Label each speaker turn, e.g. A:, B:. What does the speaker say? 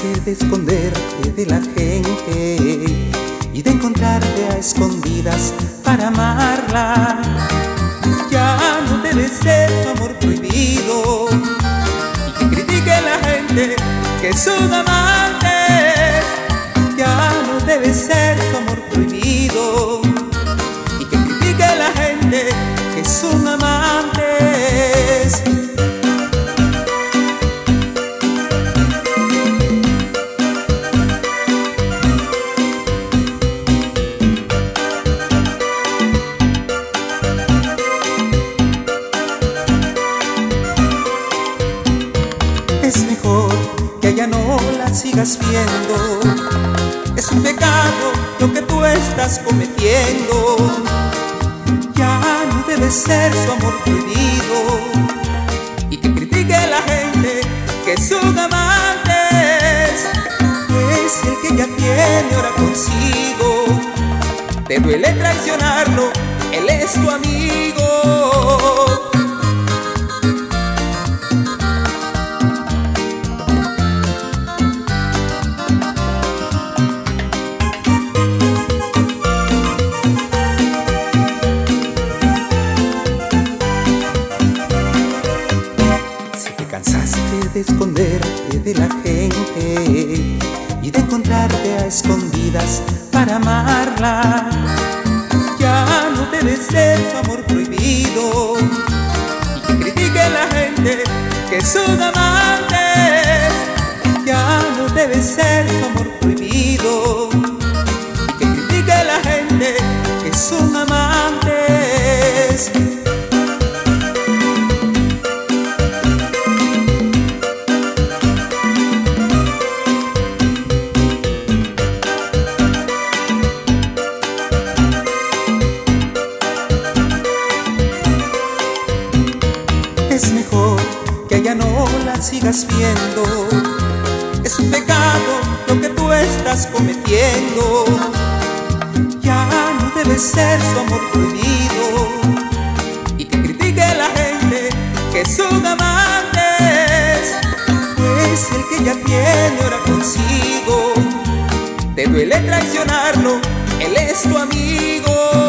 A: cansaste de esconderte de la gente y de encontrarte a escondidas para amarla. Ya no debe ser tu amor prohibido y que critique la gente que son amantes. Ya no debe ser tu amor prohibido y que critique la gente que son amantes. Es mejor que allá no la sigas viendo. Es un pecado lo que tú estás cometiendo. Ya no debe ser su amor prohibido y que critique la gente que son amantes. Es el que ya tiene ahora consigo. Te duele traicionarlo, él es tu amigo. Cansaste de esconderte de la gente y de encontrarte a escondidas para amarla. Ya no debe ser tu amor prohibido y que critique la gente que son amantes. Ya no debe ser tu amor prohibido y que critique la gente que son amantes. Es mejor que allá no la sigas viendo. Es un pecado lo que tú estás cometiendo. Ya no debe ser su amor prohibido y que critique la gente que son amantes. Pues el que ya tiene ahora consigo. Te duele traicionarlo, él es tu amigo.